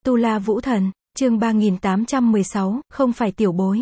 Tu La Vũ Thần, chương 3816, không phải tiểu bối.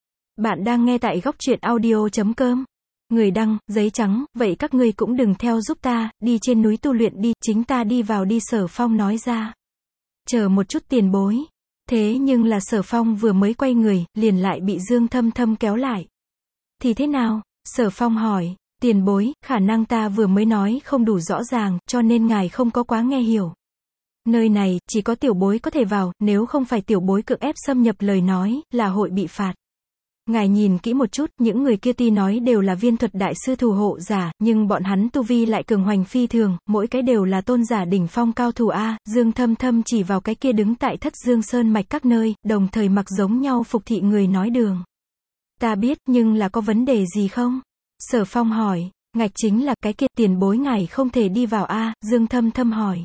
Bạn đang nghe tại góc truyện audio.com. Người đăng, giấy trắng, vậy các ngươi cũng đừng theo giúp ta, đi trên núi tu luyện đi, chính ta đi vào đi, Sở Phong nói ra. Chờ một chút tiền bối. Thế nhưng là Sở Phong vừa mới quay người, liền lại bị Dương Thâm Thâm kéo lại. Thì thế nào? Sở Phong hỏi. Tiền bối, khả năng ta vừa mới nói không đủ rõ ràng, cho nên ngài không có quá nghe hiểu. Nơi này, chỉ có tiểu bối có thể vào, nếu không phải tiểu bối cưỡng ép xâm nhập lời nói, là hội bị phạt. Ngài nhìn kỹ một chút, những người kia tuy nói đều là viên thuật đại sư thủ hộ giả, nhưng bọn hắn tu vi lại cường hoành phi thường, mỗi cái đều là tôn giả đỉnh phong cao thủ A. Dương Thâm Thâm chỉ vào cái kia đứng tại Thất Dương Sơn mạch các nơi, đồng thời mặc giống nhau phục thị người nói đường. Ta biết, nhưng là có vấn đề gì không? Sở Phong hỏi. Ngạch chính là cái kia, tiền bối ngài không thể đi vào A. Dương Thâm Thâm hỏi.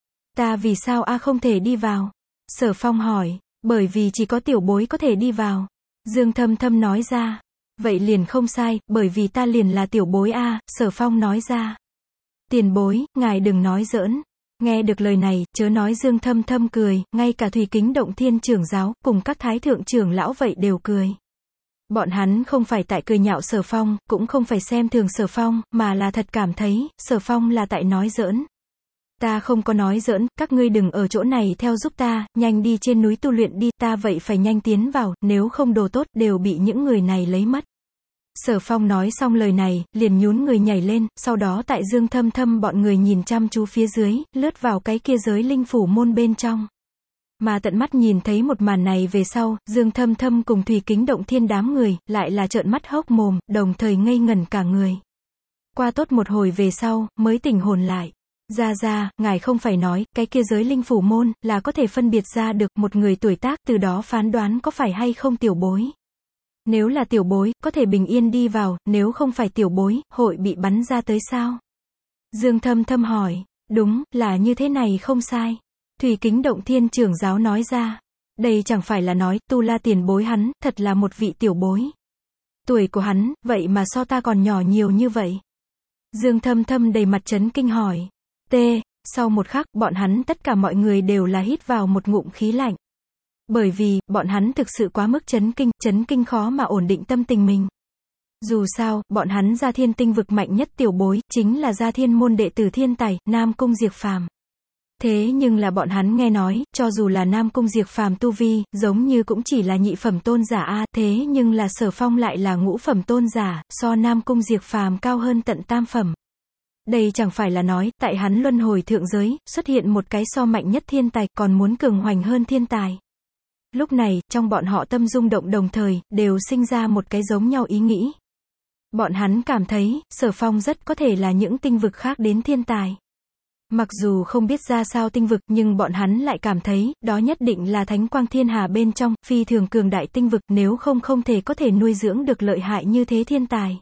Ta vì sao A không thể đi vào? Sở Phong hỏi. Bởi vì chỉ có tiểu bối có thể đi vào. Dương Thâm Thâm nói ra. Vậy liền không sai, bởi vì ta liền là tiểu bối A. Sở Phong nói ra. Tiền bối, ngài đừng nói giỡn. Nghe được lời này, chớ nói Dương Thâm Thâm cười, ngay cả Thủy Kính Động Thiên trưởng giáo, cùng các thái thượng trưởng lão vậy đều cười. Bọn hắn không phải tại cười nhạo Sở Phong, cũng không phải xem thường Sở Phong, mà là thật cảm thấy, Sở Phong là tại nói giỡn. Ta không có nói giỡn, các ngươi đừng ở chỗ này theo giúp ta, nhanh đi trên núi tu luyện đi, ta vậy phải nhanh tiến vào, nếu không đồ tốt, đều bị những người này lấy mất. Sở Phong nói xong lời này, liền nhún người nhảy lên, sau đó tại Dương Thâm Thâm bọn người nhìn chăm chú phía dưới, lướt vào cái kia giới linh phủ môn bên trong. Mà tận mắt nhìn thấy một màn này về sau, Dương Thâm Thâm cùng Thủy Kính Động Thiên đám người, lại là trợn mắt hốc mồm, đồng thời ngây ngẩn cả người. Qua tốt một hồi về sau, mới tỉnh hồn lại. Ra, ngài không phải nói, cái kia giới linh phủ môn, là có thể phân biệt ra được một người tuổi tác, từ đó phán đoán có phải hay không tiểu bối. Nếu là tiểu bối, có thể bình yên đi vào, nếu không phải tiểu bối, hội bị bắn ra tới sao? Dương Thâm Thâm hỏi. Đúng, là như thế này không sai. Thủy Kính Động Thiên trưởng giáo nói ra. Đây chẳng phải là nói, Tu La tiền bối hắn, thật là một vị tiểu bối. Tuổi của hắn, vậy mà so ta còn nhỏ nhiều như vậy. Dương Thâm Thâm đầy mặt chấn kinh hỏi. Sau một khắc, bọn hắn tất cả mọi người đều là hít vào một ngụm khí lạnh. Bởi vì, bọn hắn thực sự quá mức chấn kinh khó mà ổn định tâm tình mình. Dù sao, bọn hắn Gia Thiên tinh vực mạnh nhất tiểu bối, chính là Gia Thiên môn đệ tử thiên tài, Nam Cung Diệp Phàm. Thế nhưng là bọn hắn nghe nói, cho dù là Nam Cung Diệp Phàm tu vi, giống như cũng chỉ là nhị phẩm tôn giả A, thế nhưng là Sở Phong lại là ngũ phẩm tôn giả, so Nam Cung Diệp Phàm cao hơn tận tam phẩm. Đây chẳng phải là nói, tại hắn luân hồi thượng giới, xuất hiện một cái so mạnh nhất thiên tài, còn muốn cường hoành hơn thiên tài. Lúc này, trong bọn họ tâm rung động đồng thời, đều sinh ra một cái giống nhau ý nghĩ. Bọn hắn cảm thấy, Sở Phong rất có thể là những tinh vực khác đến thiên tài. Mặc dù không biết ra sao tinh vực, nhưng bọn hắn lại cảm thấy, đó nhất định là Thánh Quang Thiên Hà bên trong, phi thường cường đại tinh vực, nếu không thể có thể nuôi dưỡng được lợi hại như thế thiên tài.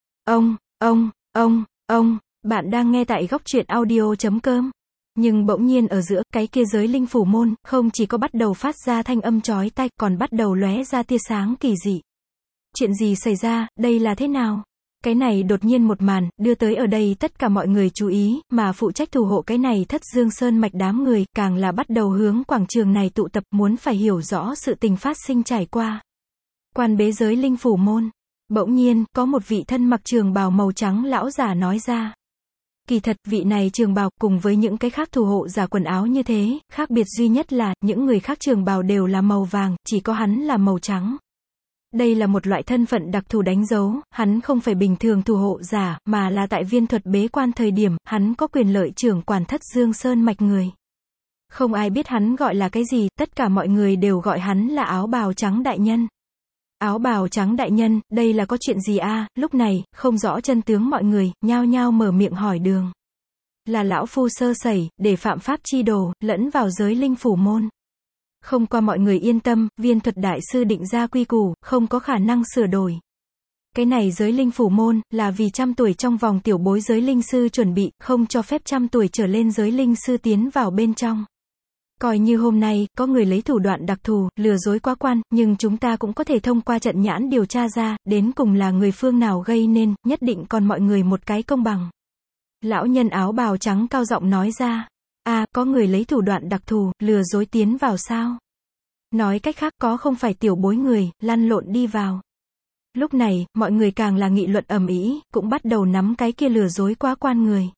Bạn đang nghe tại góc truyện audio.com. Nhưng bỗng nhiên ở giữa, cái kia giới linh phủ môn, không chỉ có bắt đầu phát ra thanh âm chói tai, còn bắt đầu lóe ra tia sáng kỳ dị. Chuyện gì xảy ra, đây là thế nào? Cái này đột nhiên một màn, đưa tới ở đây tất cả mọi người chú ý, mà phụ trách thủ hộ cái này Thất Dương Sơn mạch đám người, càng là bắt đầu hướng quảng trường này tụ tập, muốn phải hiểu rõ sự tình phát sinh trải qua. Quan bế giới linh phủ môn. Bỗng nhiên, có một vị thân mặc trường bào màu trắng lão giả nói ra. Kỳ thật, vị này trường bào, cùng với những cái khác thủ hộ giả quần áo như thế, khác biệt duy nhất là, những người khác trường bào đều là màu vàng, chỉ có hắn là màu trắng. Đây là một loại thân phận đặc thù đánh dấu, hắn không phải bình thường thủ hộ giả, mà là tại viên thuật bế quan thời điểm, hắn có quyền lợi trưởng quản Thất Dương Sơn mạch người. Không ai biết hắn gọi là cái gì, tất cả mọi người đều gọi hắn là áo bào trắng đại nhân. Áo bào trắng đại nhân, đây là có chuyện gì a? Lúc này, không rõ chân tướng mọi người, nhao nhao mở miệng hỏi đường. Là lão phu sơ sẩy, để phạm pháp chi đồ, lẫn vào giới linh phủ môn. Không qua mọi người yên tâm, viên thuật đại sư định ra quy củ, không có khả năng sửa đổi. Cái này giới linh phủ môn, là vì 100 tuổi trong vòng tiểu bối giới linh sư chuẩn bị, không cho phép 100 tuổi trở lên giới linh sư tiến vào bên trong. Coi như hôm nay, có người lấy thủ đoạn đặc thù, lừa dối quá quan, nhưng chúng ta cũng có thể thông qua trận nhãn điều tra ra, đến cùng là người phương nào gây nên, nhất định còn mọi người một cái công bằng. Lão nhân áo bào trắng cao giọng nói ra. có người lấy thủ đoạn đặc thù, lừa dối tiến vào sao? Nói cách khác, có không phải tiểu bối người, lăn lộn đi vào. Lúc này, mọi người càng là nghị luận ầm ĩ, cũng bắt đầu nắm cái kia lừa dối quá quan người.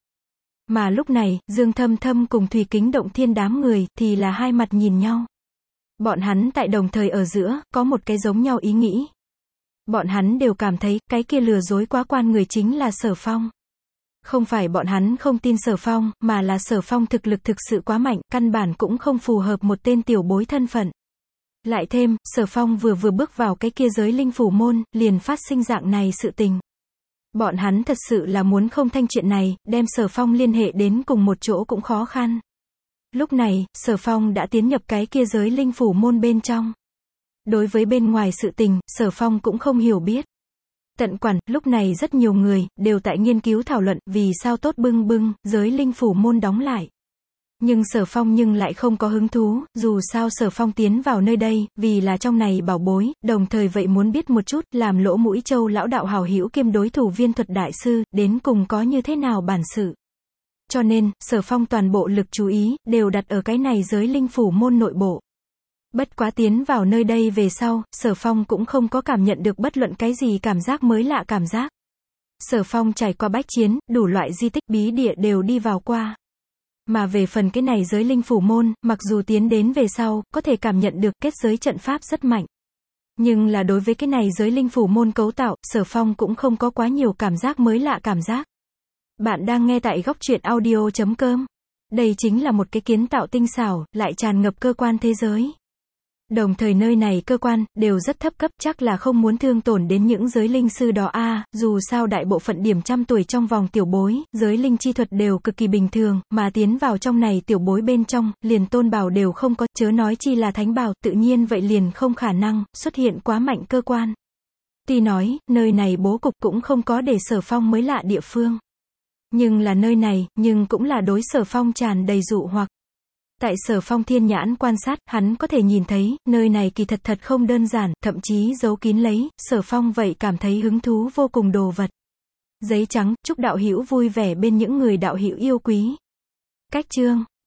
Mà lúc này, Dương Thâm Thâm cùng Thùy Kính Động Thiên đám người, thì là hai mặt nhìn nhau. Bọn hắn tại đồng thời ở giữa, có một cái giống nhau ý nghĩ. Bọn hắn đều cảm thấy, cái kia lừa dối quá quan người chính là Sở Phong. Không phải bọn hắn không tin Sở Phong, mà là Sở Phong thực lực thực sự quá mạnh, căn bản cũng không phù hợp một tên tiểu bối thân phận. Lại thêm, Sở Phong vừa bước vào cái kia giới linh phủ môn, liền phát sinh dạng này sự tình. Bọn hắn thật sự là muốn không thanh chuyện này, đem Sở Phong liên hệ đến cùng một chỗ cũng khó khăn. Lúc này, Sở Phong đã tiến nhập cái kia giới linh phủ môn bên trong. Đối với bên ngoài sự tình, Sở Phong cũng không hiểu biết. Tận quản, lúc này rất nhiều người, đều tại nghiên cứu thảo luận, vì sao tốt bưng giới linh phủ môn đóng lại. Nhưng Sở Phong nhưng lại không có hứng thú, dù sao Sở Phong tiến vào nơi đây, vì là trong này bảo bối, đồng thời vậy muốn biết một chút, làm Lỗ Mũi Châu lão đạo hảo hữu kiêm đối thủ viên thuật đại sư, đến cùng có như thế nào bản sự. Cho nên, Sở Phong toàn bộ lực chú ý, đều đặt ở cái này giới linh phủ môn nội bộ. Bất quá tiến vào nơi đây về sau, Sở Phong cũng không có cảm nhận được bất luận cái gì cảm giác mới lạ cảm giác. Sở Phong trải qua bách chiến, đủ loại di tích bí địa đều đi vào qua. Mà về phần cái này giới linh phủ môn, mặc dù tiến đến về sau, có thể cảm nhận được kết giới trận pháp rất mạnh. Nhưng là đối với cái này giới linh phủ môn cấu tạo, Sở Phong cũng không có quá nhiều cảm giác mới lạ cảm giác. Bạn đang nghe tại góc truyện audio.com. Đây chính là một cái kiến tạo tinh xảo, lại tràn ngập cơ quan thế giới. Đồng thời nơi này cơ quan, đều rất thấp cấp, chắc là không muốn thương tổn đến những giới linh sư đó dù sao đại bộ phận điểm trăm tuổi trong vòng tiểu bối, giới linh chi thuật đều cực kỳ bình thường, mà tiến vào trong này tiểu bối bên trong, liền tôn bào đều không có, chớ nói chi là thánh bào, tự nhiên vậy liền không khả năng, xuất hiện quá mạnh cơ quan. Tuy nói, nơi này bố cục cũng không có để Sở Phong mới lạ địa phương. Nhưng là nơi này, nhưng cũng là đối Sở Phong tràn đầy dụ hoặc. Tại Sở Phong thiên nhãn quan sát, hắn có thể nhìn thấy, nơi này kỳ thật không đơn giản, thậm chí giấu kín lấy, Sở Phong vậy cảm thấy hứng thú vô cùng đồ vật. Giấy trắng, chúc đạo hữu vui vẻ bên những người đạo hữu yêu quý. Cách chương